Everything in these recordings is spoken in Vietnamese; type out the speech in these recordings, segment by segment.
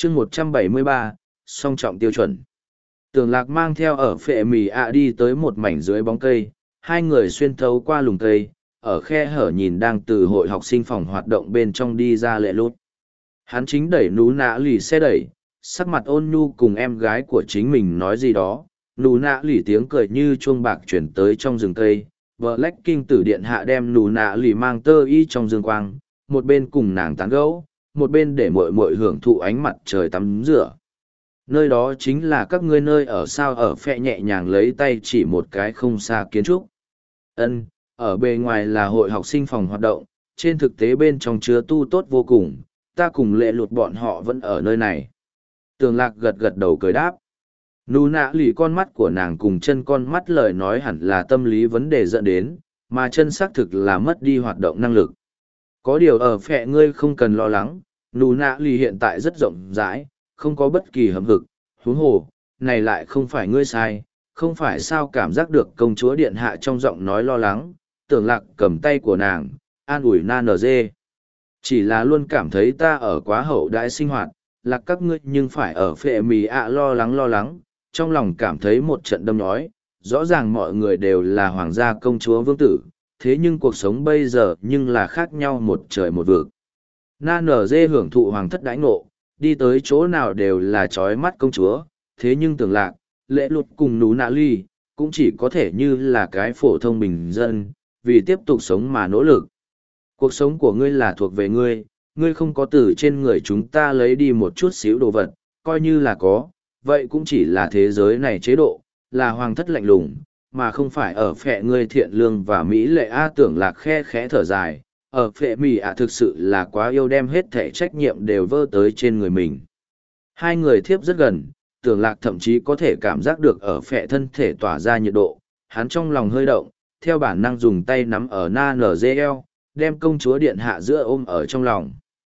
chương 173, song trọng tiêu chuẩn. Tưởng Lạc mang theo ở phệ mì ạ đi tới một mảnh dưới bóng cây, hai người xuyên thấu qua lùm cây, ở khe hở nhìn đang từ hội học sinh phòng hoạt động bên trong đi ra Lệ Lút. Hắn chính đẩy nú nạ lì xe đẩy, sắc mặt ôn nhu cùng em gái của chính mình nói gì đó, nú nạ lì tiếng cười như chuông bạc chuyển tới trong rừng cây. Black King tử điện hạ đem nú nạ lì mang tơ y trong dương quang, một bên cùng nàng tán gẫu, một bên để muội muội hưởng thụ ánh mặt trời tắm rửa. Nơi đó chính là các ngươi nơi ở sao ở phẹ nhẹ nhàng lấy tay chỉ một cái không xa kiến trúc. Ân, ở bề ngoài là hội học sinh phòng hoạt động, trên thực tế bên trong chứa tu tốt vô cùng, ta cùng Lệ Lụt bọn họ vẫn ở nơi này. Tường Lạc gật gật đầu cười đáp. Nụ nạ lì con mắt của nàng cùng chân con mắt lời nói hẳn là tâm lý vấn đề dẫn đến, mà chân xác thực là mất đi hoạt động năng lực. Có điều ở phẹ ngươi không cần lo lắng, nụ nạ lì hiện tại rất rộng rãi, không có bất kỳ hầm hực, huống hồ, này lại không phải ngươi sai, không phải sao cảm giác được công chúa điện hạ trong giọng nói lo lắng, Tưởng Lạc cầm tay của nàng, an ủi na nở dê. Chỉ là luôn cảm thấy ta ở quá hậu đãi sinh hoạt, là các ngươi nhưng phải ở phệ mì ạ lo lắng, trong lòng cảm thấy một trận đâm nhói, rõ ràng mọi người đều là hoàng gia công chúa vương tử, thế nhưng cuộc sống bây giờ nhưng là khác nhau một trời một vực. Na nở dê hưởng thụ hoàng thất đãi ngộ, đi tới chỗ nào đều là trói mắt công chúa, thế nhưng Tưởng Lạc, Lệ Lụt cùng nú nạ ly, cũng chỉ có thể như là cái phổ thông bình dân, vì tiếp tục sống mà nỗ lực. Cuộc sống của ngươi là thuộc về ngươi, ngươi không có từ trên người chúng ta lấy đi một chút xíu đồ vật, coi như là có, vậy cũng chỉ là thế giới này chế độ, là hoàng thất lạnh lùng, mà không phải ở phệ ngươi thiện lương và mỹ lệ. Tưởng Lạc khe khẽ thở dài, ở phệ mì thực sự là quá yêu đem hết thể trách nhiệm đều vơ tới trên người mình. Hai người thiếp rất gần, Tưởng Lạc thậm chí có thể cảm giác được ở phệ thân thể tỏa ra nhiệt độ, hắn trong lòng hơi động, theo bản năng dùng tay nắm ở na nở dê eo, đem công chúa điện hạ giữa ôm ở trong lòng.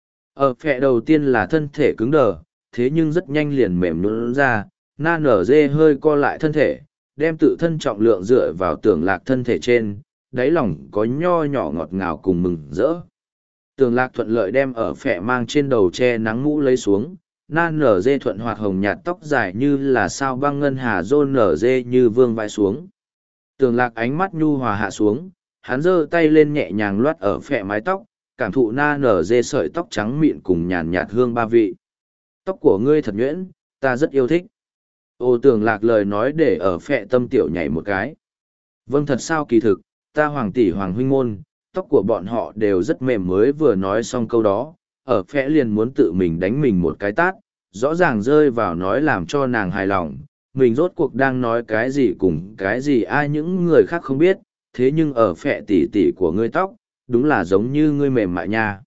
Ở phệ đầu tiên là thân thể cứng đờ, thế nhưng rất nhanh liền mềm nhũn ra, na nở dê hơi co lại thân thể, đem tự thân trọng lượng dựa vào Tưởng Lạc thân thể trên, đáy lòng có nho nhỏ ngọt ngào cùng mừng rỡ. Tưởng Lạc thuận lợi đem ở phệ mang trên đầu che nắng mũ lấy xuống, na nở dê thuận hoạt hồng nhạt tóc dài như là sao băng ngân hà rôn nở dê như vương vai xuống. Tưởng Lạc ánh mắt nhu hòa hạ xuống, hắn giơ tay lên nhẹ nhàng loát ở phệ mái tóc, cảm thụ na nở dê sợi tóc trắng mịn cùng nhàn nhạt hương ba vị. Tóc của ngươi thật nhuyễn, ta rất yêu thích. Ô Tưởng Lạc lời nói để ở phệ tâm tiểu nhảy một cái. Vâng, thật sao kỳ thực, ta hoàng tỷ hoàng huynh môn, tóc của bọn họ đều rất mềm. Mới vừa nói xong câu đó, ở phệ liền muốn tự mình đánh mình một cái tát, rõ ràng rơi vào nói làm cho nàng hài lòng. Mình rốt cuộc đang nói cái gì cùng cái gì ai những người khác không biết, thế nhưng ở phệ tỉ tỉ của ngươi tóc, đúng là giống như ngươi mềm mại nha.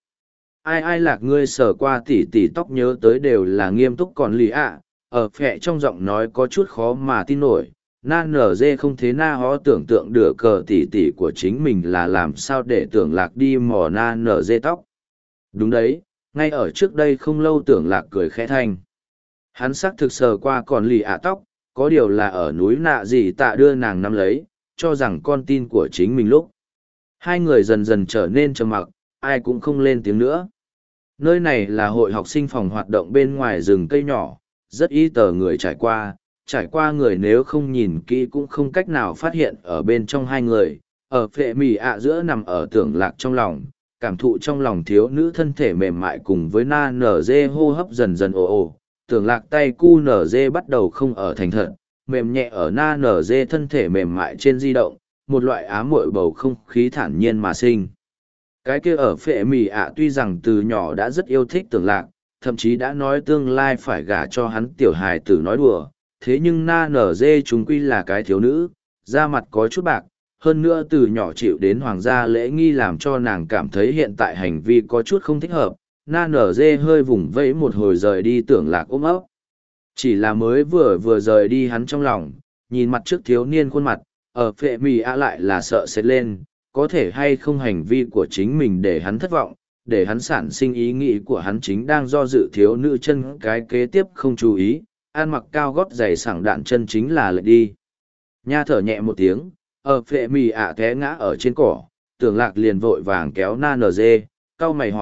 Ai lạc ngươi sờ qua tỉ tỉ tóc nhớ tới đều là nghiêm túc còn lì ạ. Ở phệ trong giọng nói có chút khó mà tin nổi, na nở dê không thế na hó tưởng tượng được cờ tỉ tỉ của chính mình là làm sao để Tưởng Lạc đi mò na nở dê tóc. Đúng đấy, ngay ở trước đây không lâu Tưởng Lạc cười khẽ thanh. Hắn xác thực sờ qua còn lì ạ tóc, có điều là ở núi nạ gì tạ đưa nàng nắm lấy, cho rằng con tin của chính mình lúc. Hai người dần dần trở nên trầm mặc, ai cũng không lên tiếng nữa. Nơi này là hội học sinh phòng hoạt động bên ngoài rừng cây nhỏ, rất ít tờ người trải qua người nếu không nhìn kỹ cũng không cách nào phát hiện ở bên trong hai người. Ở phệ mì giữa nằm ở Tưởng Lạc trong lòng, cảm thụ trong lòng thiếu nữ thân thể mềm mại cùng với na nở dê hô hấp dần dần ồ ồ. Tưởng Lạc tay cu nở dê bắt đầu không ở thành thật, mềm nhẹ ở na nở dê thân thể mềm mại trên di động, một loại ám muội bầu không khí thản nhiên mà sinh. Cái kia ở phệ mì tuy rằng từ nhỏ đã rất yêu thích Tưởng Lạc, thậm chí đã nói tương lai phải gả cho hắn tiểu hài tử nói đùa, thế nhưng na nở dê chúng quy là cái thiếu nữ, da mặt có chút bạc, hơn nữa từ nhỏ chịu đến hoàng gia lễ nghi làm cho nàng cảm thấy hiện tại hành vi có chút không thích hợp. Na nở dê hơi vùng vẫy một hồi rời đi Tưởng Lạc ôm ấp. Chỉ là mới vừa rời đi hắn trong lòng, nhìn mặt trước thiếu niên khuôn mặt, ở phệ mì lại là sợ sệt lên, có thể hay không hành vi của chính mình để hắn thất vọng, để hắn sản sinh ý nghĩ của hắn chính đang do dự thiếu nữ chân cái kế tiếp không chú ý, ăn mặc cao gót giày sảng đạn chân chính là lệch đi. Nha thở nhẹ một tiếng, ở phệ mì té ngã ở trên cỏ, Tưởng Lạc liền vội vàng kéo na nở dê, cau mày hỏi,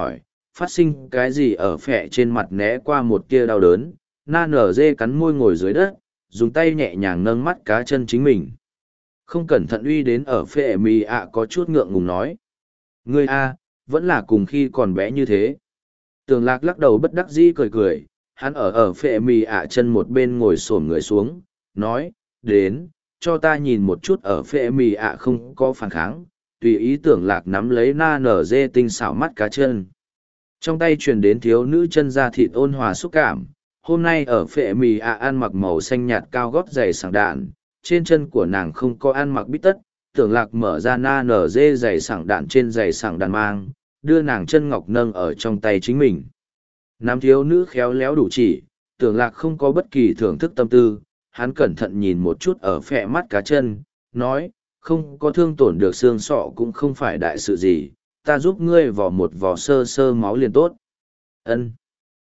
phát sinh cái gì ở phẹ trên mặt né qua một tia đau đớn, na nở dê cắn môi ngồi dưới đất, dùng tay nhẹ nhàng nâng mắt cá chân chính mình. Không cẩn thận uy đến ở phệ mì ạ có chút ngượng ngùng nói. Ngươi a, vẫn là cùng khi còn bé như thế. Tường lạc lắc đầu bất đắc dĩ cười cười, hắn ở phệ mì ạ chân một bên ngồi xổm người xuống, nói, đến, cho ta nhìn một chút ở phệ mì ạ không có phản kháng, tùy ý tưởng lạc nắm lấy na nở dê tinh xảo mắt cá chân. Trong tay truyền đến thiếu nữ chân da thịt ôn hòa xúc cảm, hôm nay ở phệ mì ạ ăn mặc màu xanh nhạt cao gót giày sảng đạn, trên chân của nàng không có ăn mặc bít tất, tưởng lạc mở ra na nở dê giày sảng đạn trên giày sảng đạn mang, đưa nàng chân ngọc nâng ở trong tay chính mình. Nam thiếu nữ khéo léo đủ chỉ, tưởng lạc không có bất kỳ thưởng thức tâm tư, hắn cẩn thận nhìn một chút ở phệ mắt cá chân, nói, không có thương tổn được xương sọ cũng không phải đại sự gì, ta giúp ngươi vò một vò sơ sơ máu liền tốt. Ân.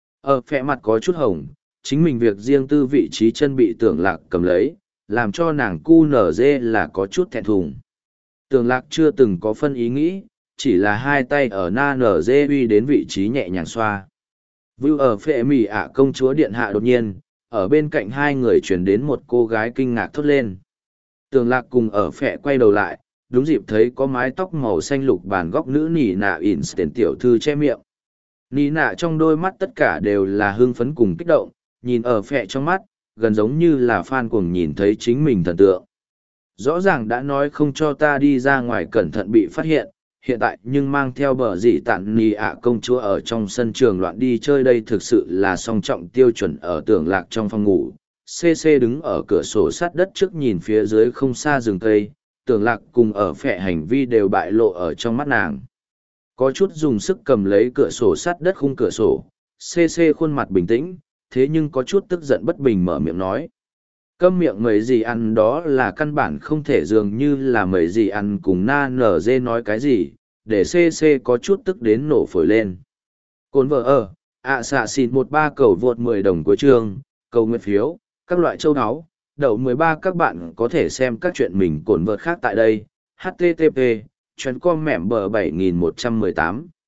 Ở phệ mặt có chút hồng, chính mình việc riêng tư vị trí chân bị tưởng lạc cầm lấy, làm cho nàng cu nở dê là có chút thẹn thùng. Tưởng lạc chưa từng có phân ý nghĩ, chỉ là hai tay ở na nở dê uy đến vị trí nhẹ nhàng xoa. Vưu ở phệ mì ạ công chúa điện hạ đột nhiên, ở bên cạnh hai người chuyển đến một cô gái kinh ngạc thốt lên. Tưởng lạc cùng ở phệ quay đầu lại, đúng dịp thấy có mái tóc màu xanh lục bàn góc nữ nỉ nạ Instant tiểu thư che miệng. Nỉ nạ trong đôi mắt tất cả đều là hưng phấn cùng kích động, nhìn ở phệ trong mắt, gần giống như là fan cuồng nhìn thấy chính mình thần tượng. Rõ ràng đã nói không cho ta đi ra ngoài cẩn thận bị phát hiện, hiện tại nhưng mang theo bờ dị tản nì ạ công chúa ở trong sân trường loạn đi chơi đây thực sự là song trọng tiêu chuẩn ở tưởng lạc trong phòng ngủ. CC đứng ở cửa sổ sát đất trước nhìn phía dưới không xa rừng cây, tưởng lạc cùng ở phệ hành vi đều bại lộ ở trong mắt nàng. Có chút dùng sức cầm lấy cửa sổ sát đất khung cửa sổ, CC khuôn mặt bình tĩnh, thế nhưng có chút tức giận bất bình mở miệng nói. Câm miệng mấy gì ăn đó là căn bản không thể dường như là mấy gì ăn cùng na nở dê nói cái gì, để CC có chút tức đến nổ phổi lên. Cồn vợ ở, xạ xịn 13 cầu vượt 10 đồng cuối chương, cầu nguyện phiếu, các loại châu áo, đậu 13 các bạn có thể xem các chuyện mình cồn vợt khác tại đây, http, chuyến com mẹm bờ 7118.